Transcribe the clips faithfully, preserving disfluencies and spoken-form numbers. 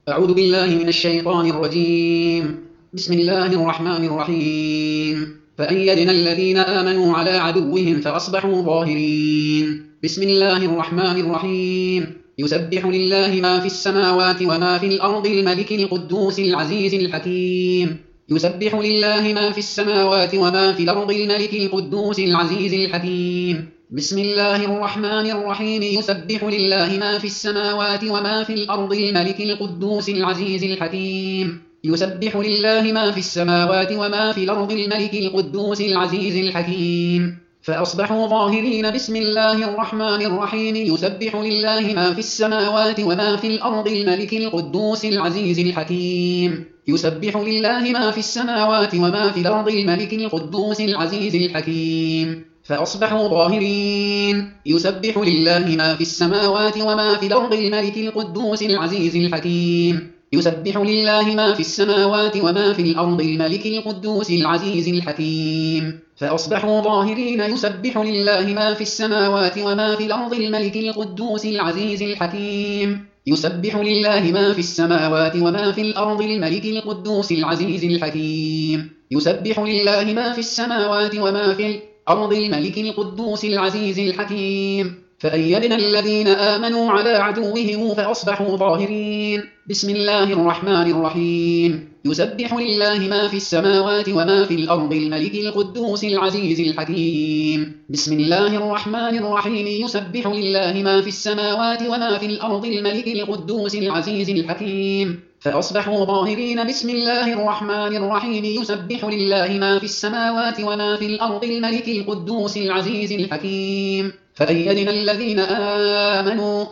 أعوذ بالله من الشيطان الرجيم. بسم الله الرحمن الرحيم. فأيدنا الذين آمنوا على عدوهم فأصبحوا ظاهرين. بسم الله الرحمن الرحيم. يسبح لله ما في السماوات وما في الأرض الملك القدوس العزيز الحكيم. يسبح لله ما في السماوات وما في الأرض الملك القدوس العزيز الحكيم. بسم الله الرحمن الرحيم. يسبح لله ما في السماوات وما في الأرض الملك القدوس العزيز الحكيم. يسبح لله ما في السماوات وما في الأرض الملك القدوس العزيز الحكيم. فأصبحوا ظاهرين. بسم الله الرحمن الرحيم. يسبح لله ما في السماوات وما في الأرض الملك القدوس العزيز الحكيم. يسبح لله ما في السماوات وما في الأرض الملك القدوس العزيز الحكيم. فأصبحوا ظاهرين. يسبح لله ما في السماوات وما في الأرض الملك القدوس العزيز الحكيم. يسبح لله ما في السماوات وما في الأرض الملك القدوس العزيز الحكيم. فأصبحوا ظاهرين. يسبح لله ما في السماوات وما في الأرض الملك القدوس العزيز الحكيم. يسبح لله ما في السماوات وما في الأرض الملك القدوس العزيز الحكيم. يسبح لله ما في السماوات وما في الأرض الملك القدوس العزيز الحكيم. فأيدنا الذين آمنوا على عدوهم فأصبحوا ظاهرين. بسم الله الرحمن الرحيم. يسبح لله ما في السماوات وما في الأرض الملك القدوس العزيز الحكيم. بسم الله الرحمن الرحيم. يسبح لله ما في السماوات وما في الأرض الملك القدوس العزيز الحكيم. فأصبحوا ظاهرين. بسم الله الرحمن الرحيم. يسبح لله ما في السماوات وما في الأرض الملك القدوس العزيز الحكيم. فأيدنا الذين آمنوا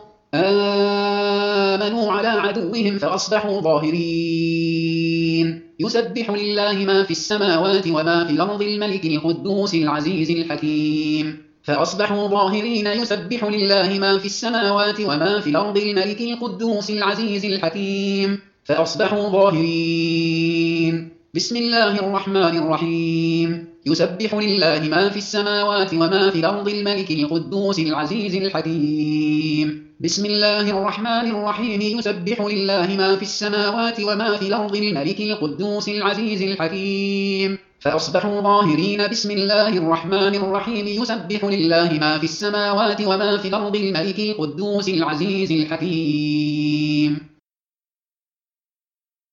آمنوا على عدوهم فأصبحوا ظاهرين. يسبح لله ما في السماوات وما في الأرض الملك القدوس العزيز الحكيم. فأصبحوا ظاهرين. يسبح لله ما في السماوات وما في الأرض الملك القدوس العزيز الحكيم. فأصبحوا ظاهرين. بسم الله الرحمن الرحيم. يسبح لله ما في السماوات وما في الأرض الملك القدوس العزيز الحكيم. بسم الله الرحمن الرحيم. يسبح لله ما في السماوات وما في الأرض الملك القدوس العزيز الحكيم. فأصبحوا ظاهرين. بسم الله الرحمن الرحيم. يسبح لله ما في السماوات وما في الأرض الملك القدوس العزيز الحكيم.